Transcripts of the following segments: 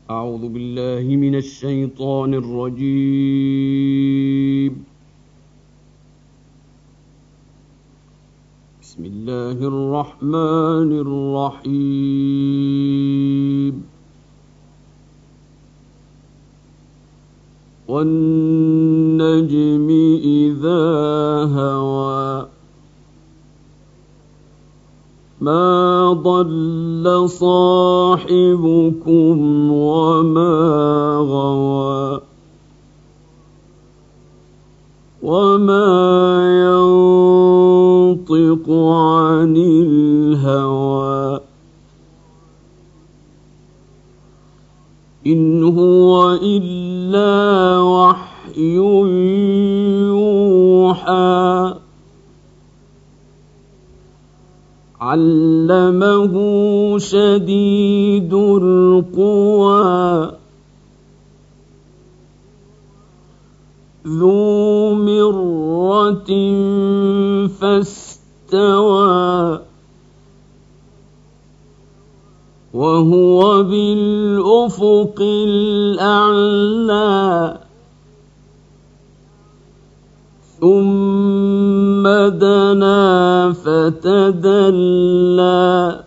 أعوذ بالله من الشيطان الرجيم. بسم الله الرحمن الرحيم. والنجم إذا هوى ما ضل صاحبكم وما غوى وما ينطق عن الهوى إن هو إلا وحي يوحى علمه شديد القوى ذو مرة فاستوى وهو بالأفق الأعلى ثم دنا فتدلى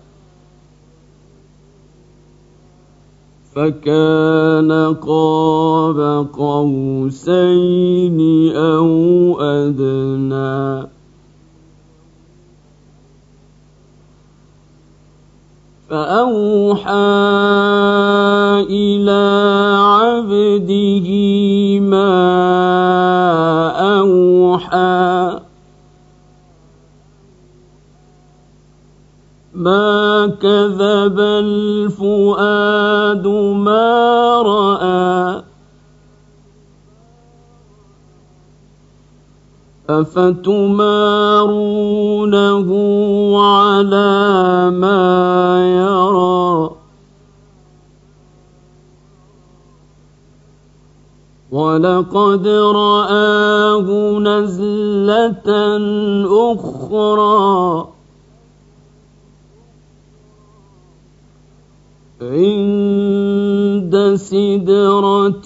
فكان قاب قوسين أو أدنى فأوحى إلى عبده ما أوحى ما كذب الفؤاد ما رأى أفتمارونه على ما يرى ولقد رآه نزلة أخرى عند سدرة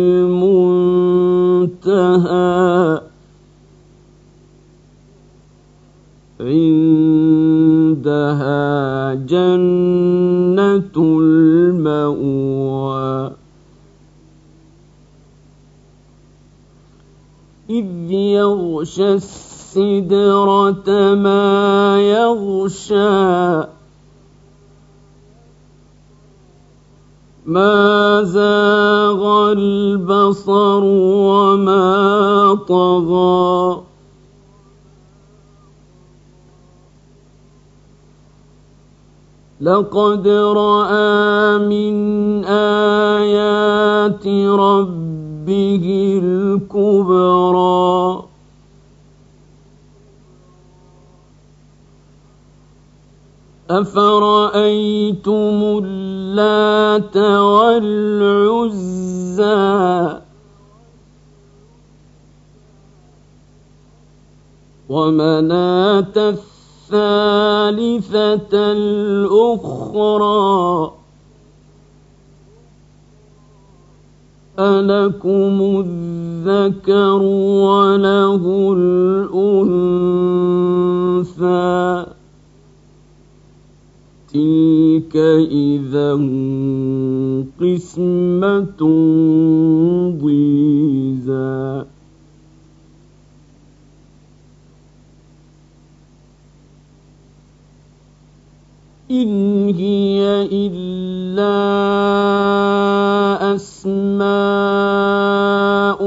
المنتهى عندها جنة المأوى إذ يغشى السدرة ما يغشى ما زاغ البصر وما طغى لقد رأى من آيات ربه الكبرى أفرأيتم اللات والعزى ومناة الثالثة الأخرى ألكم الذكر وله الأنثى تلك إذا قسمة ضيزى إن هي إلا أسماء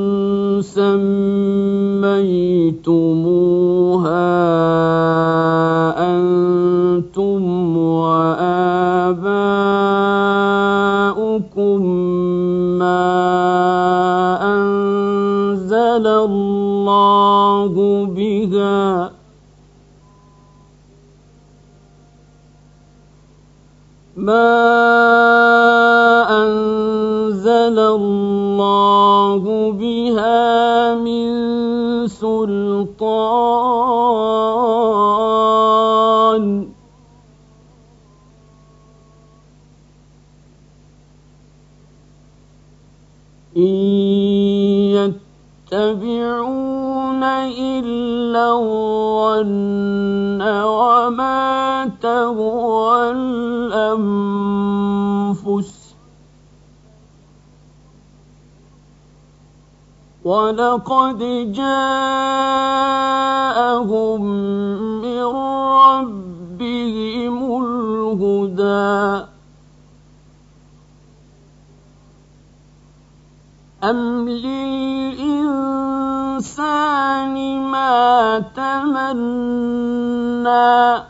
سميتموها أنتم وآباؤكم ما أنزل الله بها من سلطان يتبعون إلا الظن وما تهوى الأنفس ولقد جاءهم من ربهم الهدى أم للإنسان ما تمنى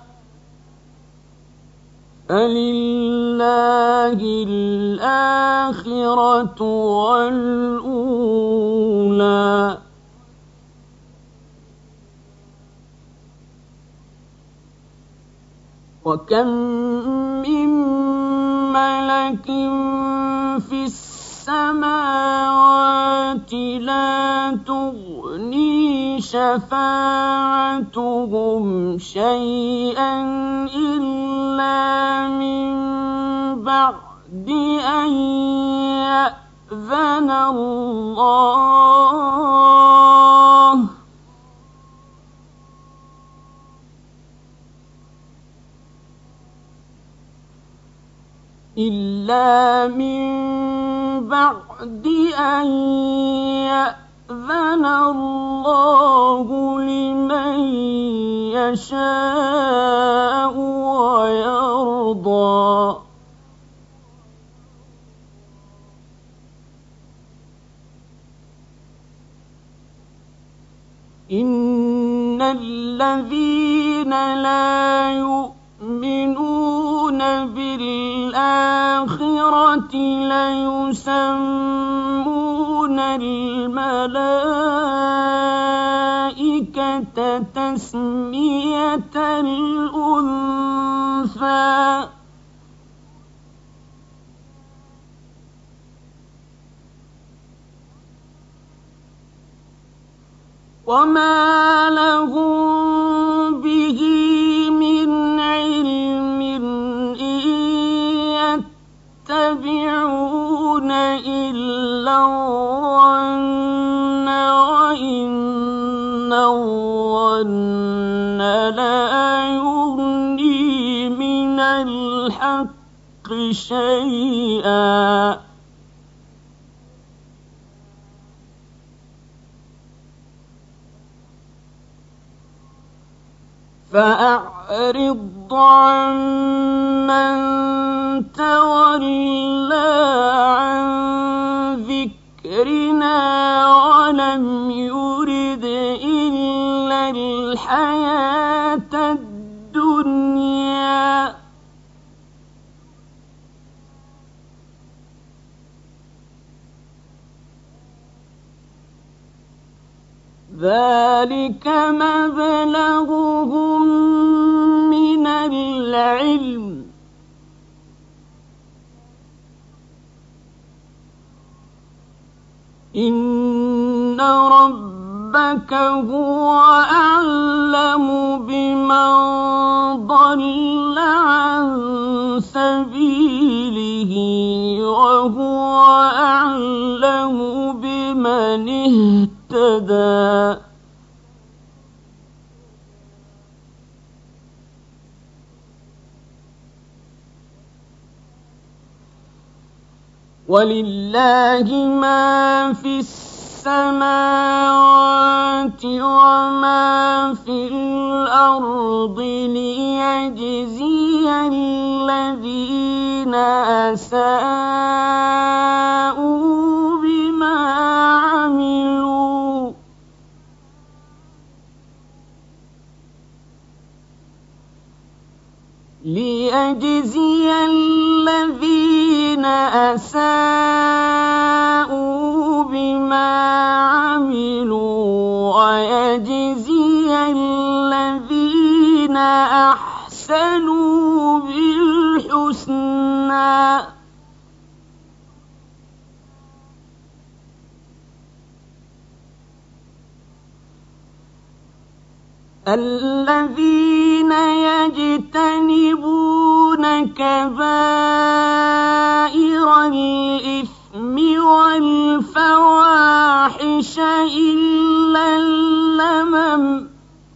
فلله الآخرة والأولى وكم من ملك في السماوات لا تغني شفاعتهم شيئا إلا من بعد أن يأذن الله إلا من بعد أن يأذن الله لمن يشاء ويرضى إن الذين لا يؤمنون بالآخرة ليسمون الملائكة تسمية الأنثى وما لهم به من علم إن يتبعون إلا الظن وإن الظن لا يغني من الحق شيئا فأعرض عن من تولى عن ذكرنا ولم يرد إلا الحياة الدنيا ذلك مبلغهم من العلم إن ربك هو أعلم بمن ضل عن سبيله وهو أعلم بمن اهتدى ولله ما في السماوات وما في الأرض ليجزي الذين أساءوا بما عملوا ليجزي الذين أساءوا بما عملوا ويجزي الذين أحسنوا بالحسنى الذين يجتنبون كبائر الإثم والفواحش إلا اللمم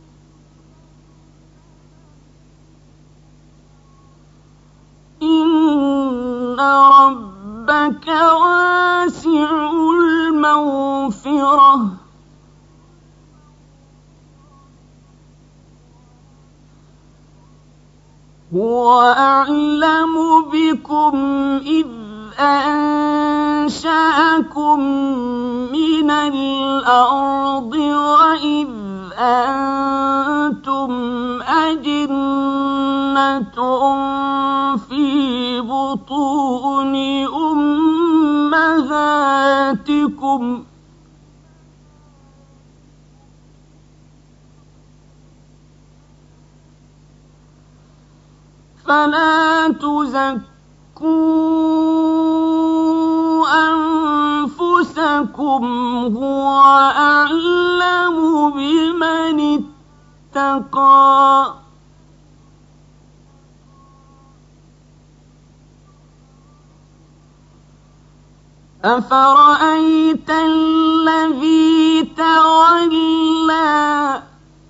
إن ربك واسع المغفرة هو أعلم بكم إذ أنشأكم من الأرض وإذ أنتم أجنة في بطون أمهاتكم فلا تزكوا أنفسكم هو أعلم بمن اتقى أفرأيت الذي تولى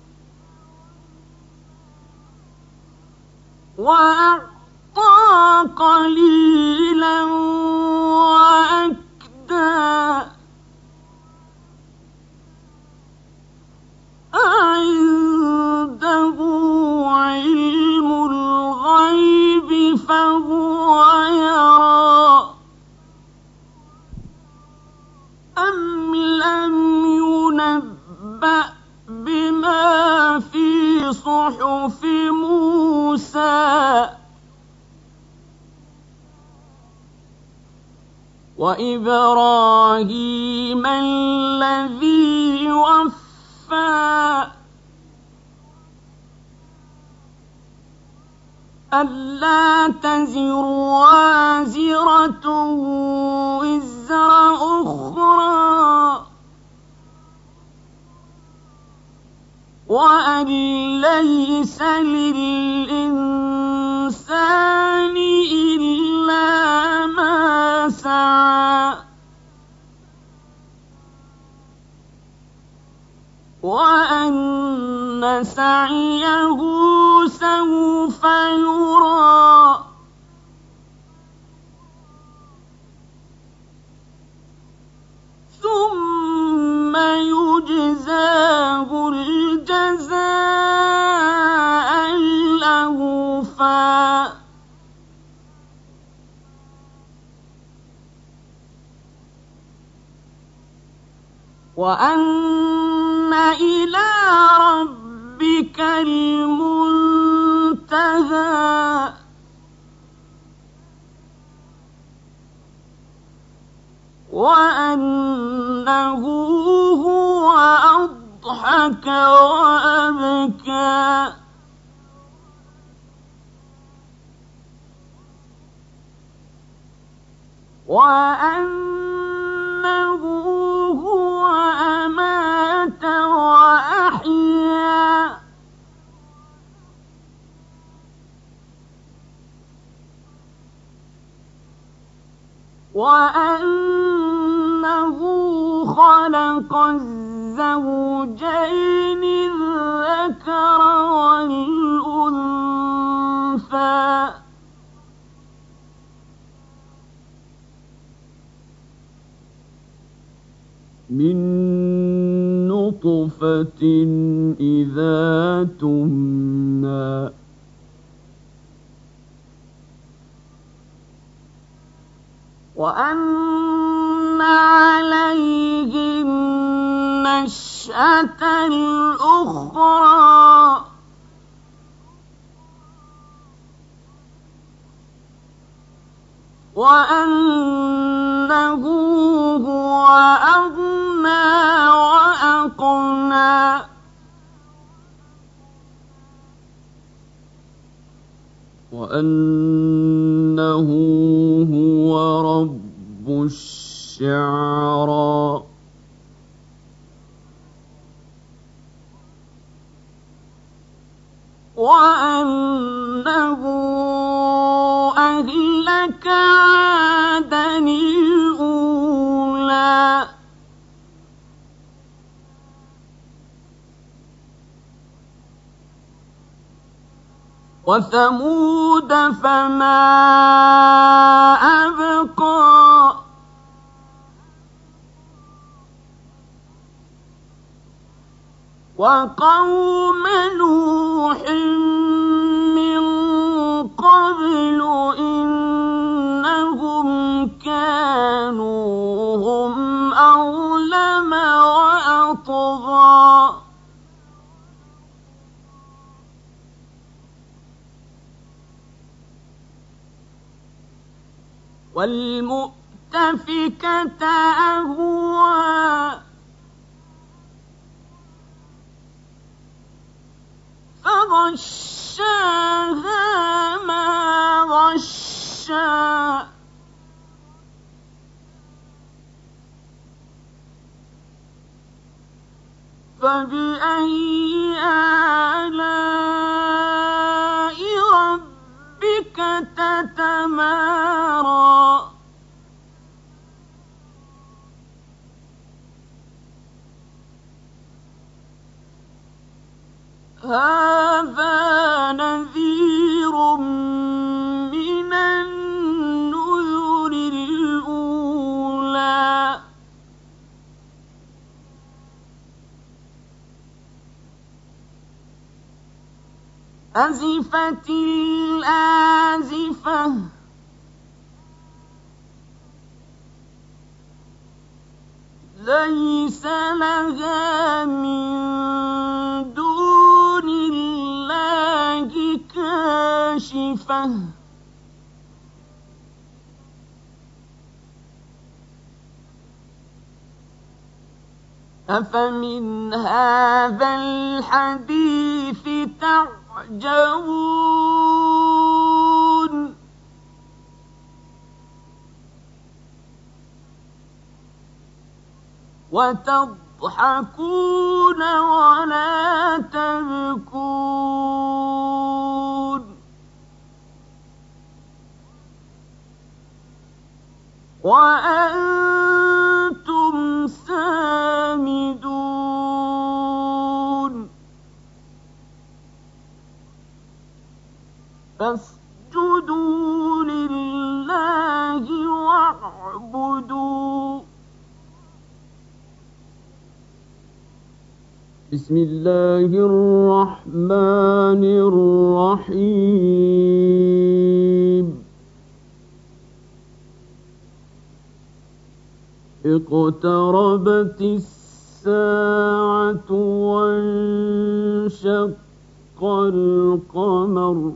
وأعطى قليلا وأكدى أعنده علم الغيب فهو يرى أم لم ينبأ بما في صحف موسى وإبراهيم الذي وفى ألا تزر وازرة وزر أخرى وأن ليس للإنسان إلا ما سعى وأن سعيه سوف يرى ثم يجزاه الجزاء الأوفى وأن إلى ربك المنتهى وأنه هو أضحك وأبكى وأنه هو أمات وأحيا وأنه خلق الزوجين الذكر والأنثى من نطفة إذا تمنى وأن عليه النشأة الأخرى وأنه هو أغنى وأقنى وأنه هو رب الشعرى وأنه أهلك عادا الأولى وثمود فما أبقى وقوم نوح من قبل إنهم كانوا هم أظلم وأطغى والمؤتفكة أهوى فغشاها ما غشا فبأي آلاء ربك تتمارى هذا نذير من النذر الأولى أزفت الآزفة ليس لها من دون الله كاشفة أفمن هذا الحديث تعجبون وتضحكون ولا تبكون وأنتم سامدون فاسجدوا لله واعبدوا بسم الله الرحمن الرحيم اقتربت الساعة وانشق القمر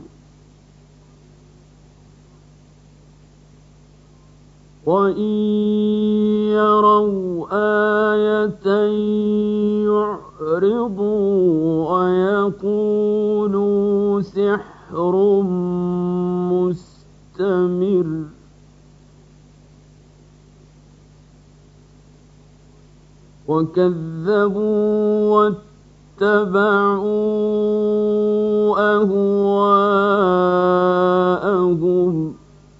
وإن يروا آية يعرضوا ويقولوا سحر مستمر وكذبوا واتبعوا أهواءهم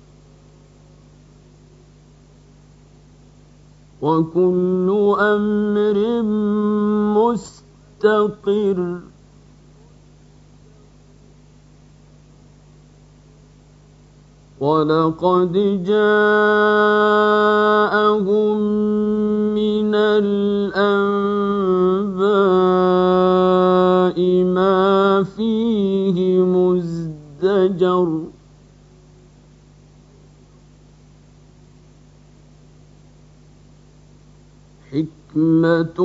وكل أمر مستقر ولقد جاءهم من الأنباء ما فيه مزدجر حكمة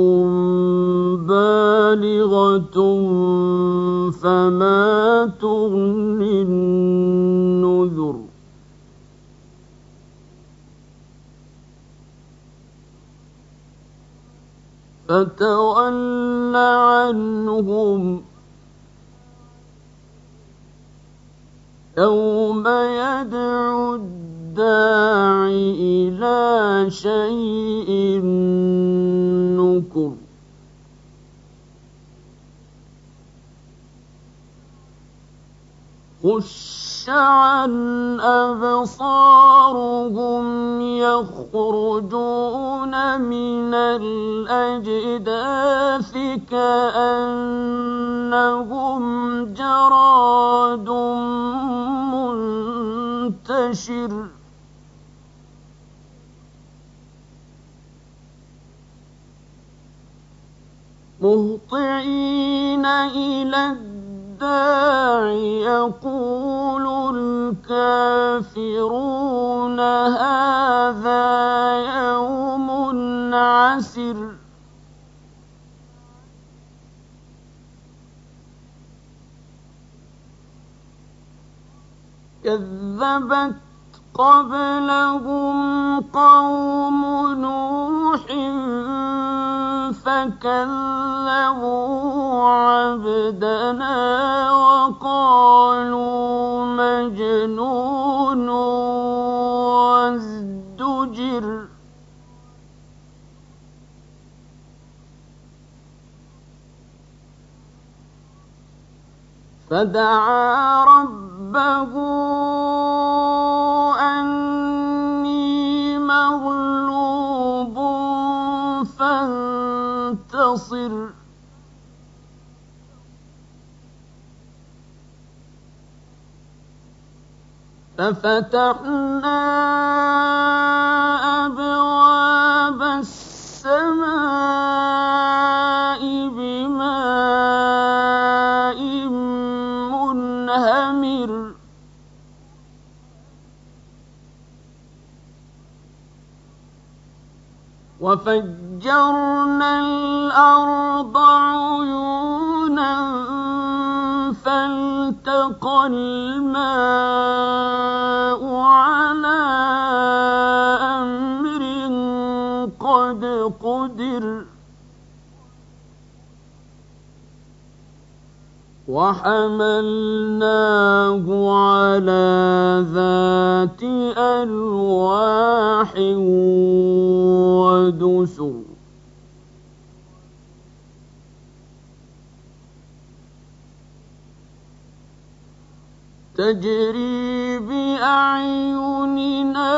بالغة فما تغني النذر فتول عنهم يوم يدعو الداع إلى شيء نكر خش خاشعا أبصارهم يخرجون من الأجداث كأنهم جراد منتشر مهطعين إلى الداع يقول الكافرون هذا يوم عسر كذبت قبلهم قوم نوح فكذبوا عبدنا وقالوا مجنون وازدجر فدعا ربه أني مغلوب فانتصر ففتحنا أبواب السماء بماء منهمر وفجرنا الأرض عيونا فالتقى الماء على أمر قد قدر وحملناه على ذات ألواح ودسر تجري بأعيننا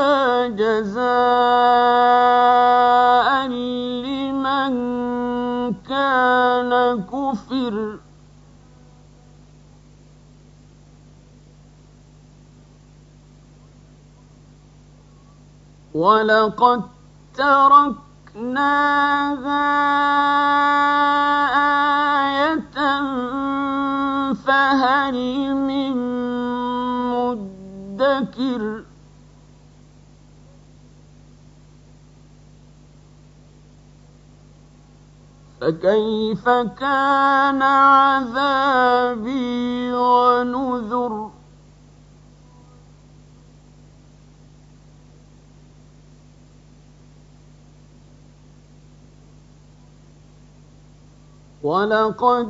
جزاء لمن كان كفر ولقد تركناها آية فهل من مدكر فكيف كان عذابي ونذر ولقد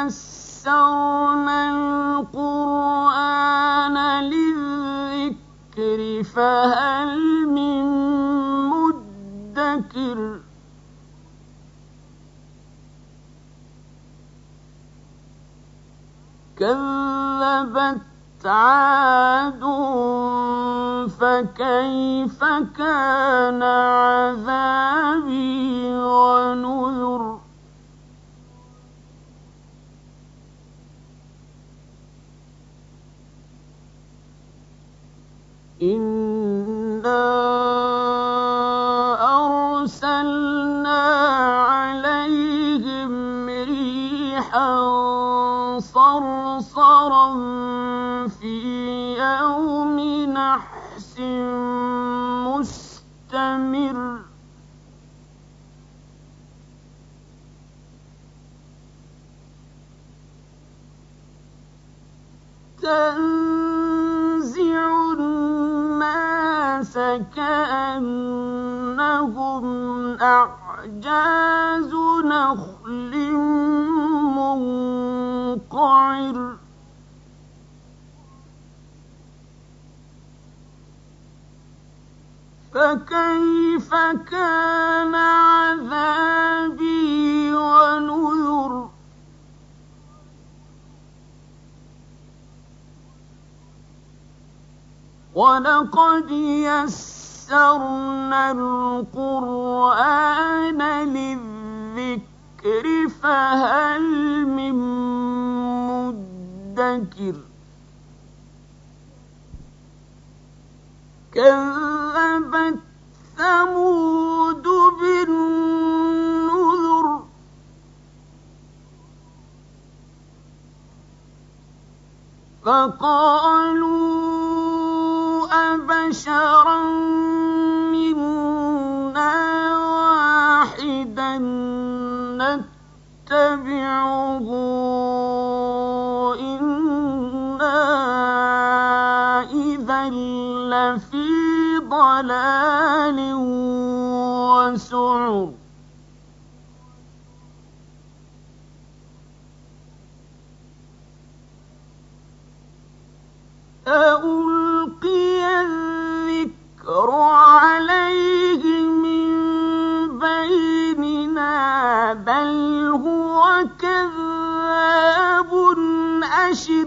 يسرنا القرآن للذكر فهل من مدكر كذبت عاد فكيف كان عذابي ونذر إنا أرسلنا عليهم ريحا صرصرا في يوم نحس مستمر تنزع الناس كأنهم أعجاز نخل منقعر فكيف كان عذابي ونذر ولقد يسرنا القرآن للذكر فهل من مدكر كذبت ثمود بالنذر فقالوا أبشرا منا واحدا نتبعه إنا إذا لفي ضلال وسعر ألقي الذكر عليه من بيننا بل هو كذاب أشر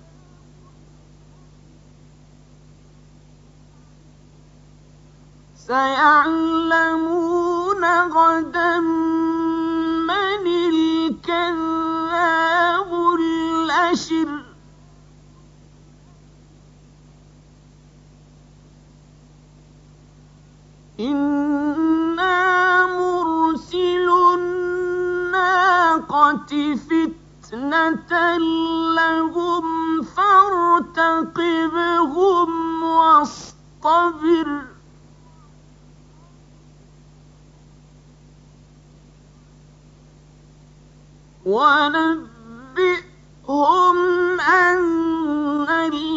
سيعلمون غدا من الكذاب الأشر إنا مرسل الناقة فتنة لهم فارتقبهم واصطبر ونبئهم أن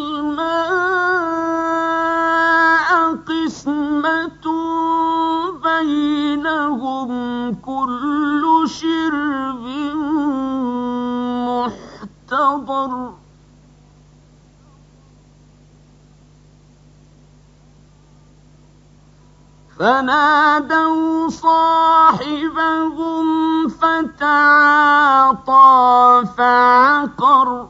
الماء قسمة بينهم كل شرب محتضر فنادوا صاحبهم فتعاطى فعقر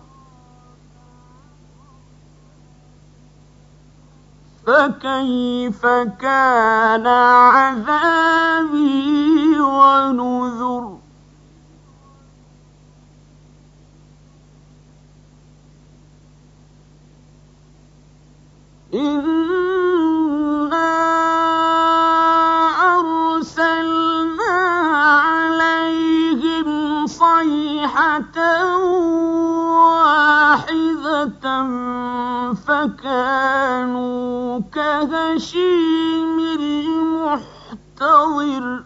فكيف كان عذابي ونذر واحدة فكانوا كهشيم المحتضر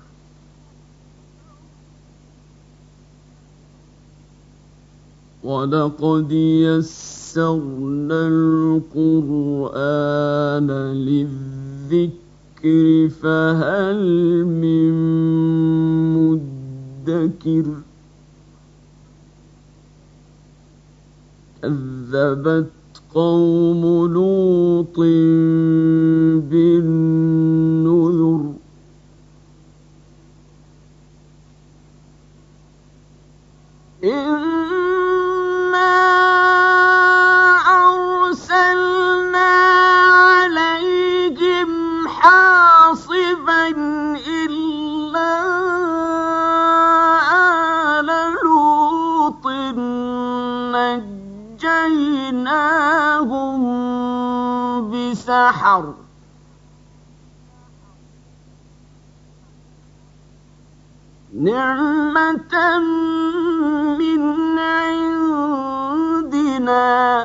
ولقد يسرنا القرآن للذكر فهل من مدكر كذبت قوم لوط بالنذر إنا أرسلنا عليهم حاصبا إلا آل لوط نجيناهم بسحر نعمة من عندنا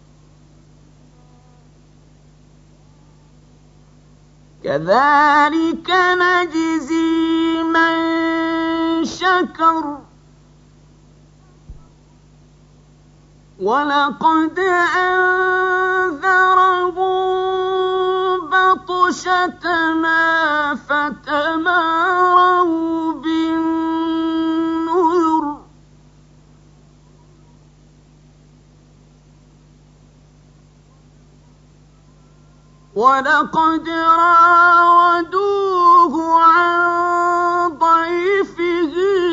كذلك نجزي من شكر ولقد أنذرهم بطشتنا فتماروا بالنذر ولقد راودوه عن ضيفه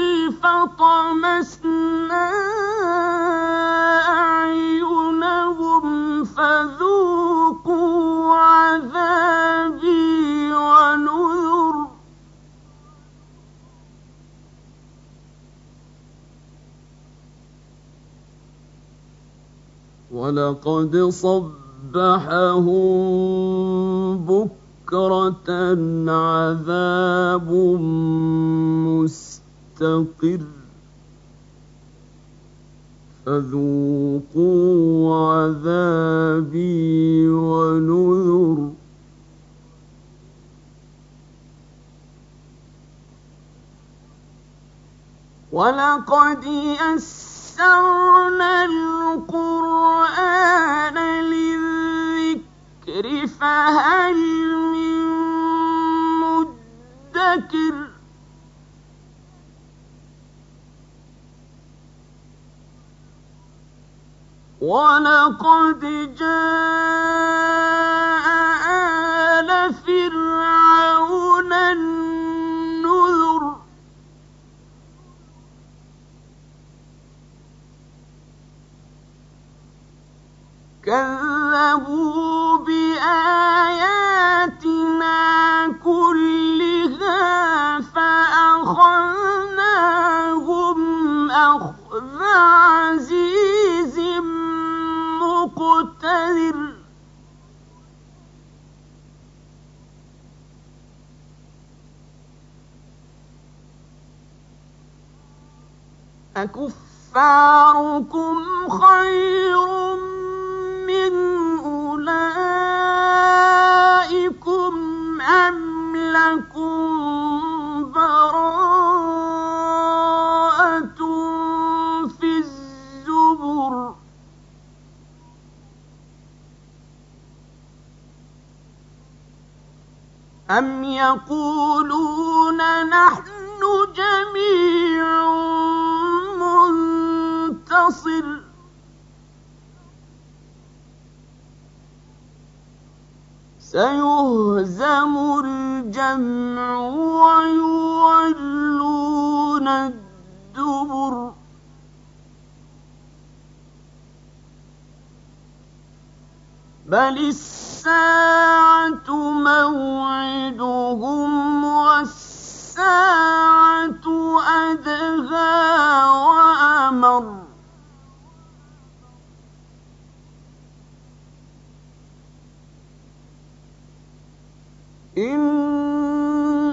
فطمسنا أعينهم فذوقوا ولقد صبحهم بكرة عذاب مستقر فذوقوا عذابي ونذر ولقد يسرنا القرآن للذكر فهل من مدكر ولقد جاء آل فرعون النذر كذبوا بآياتنا كلها فأخذناهم أخذ عزيز مقتدر أكفاركم خير من أولئكم أم لكم براءة في الزبر أم يقولون نحن جميع منتصر سيهزم الجمع ويولون الدبر بل الساعة موعدهم والساعة أدهى وأمر إن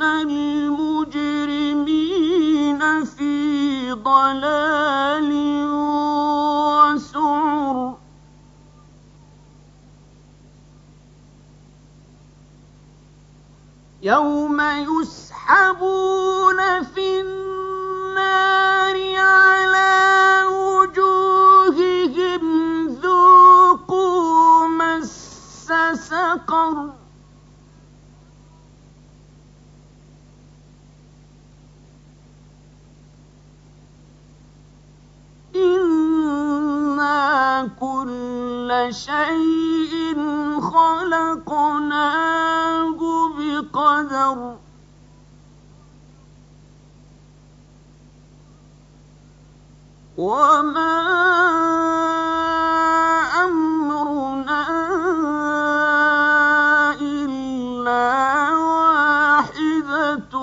المجرمين في ضلال وسعر يوم يسحبون في النار على وجوههم ذوقوا مس سقر إنا كل شيء خلقناه بقدر وما أمرنا إلا واحدة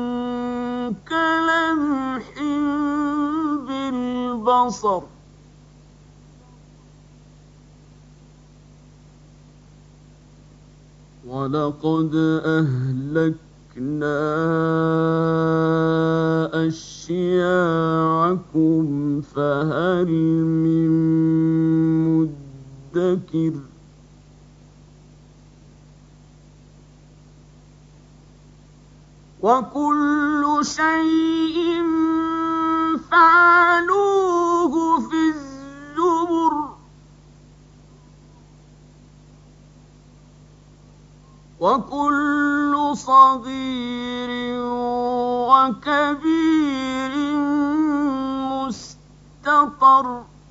كلمح بالبصر ولقد أهلكنا أشياعكم فهل من مدكر وكل شيء فعلوه في الزبر وكل صغير وكبير مستطر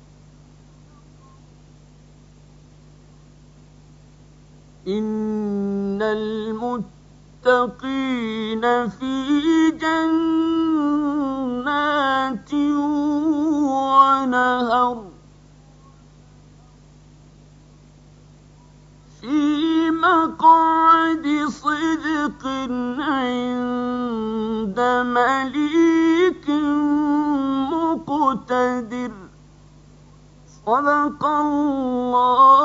إن المتقين في جنات ونهر في مقعد صدق عند مليك مقتدر صدق الله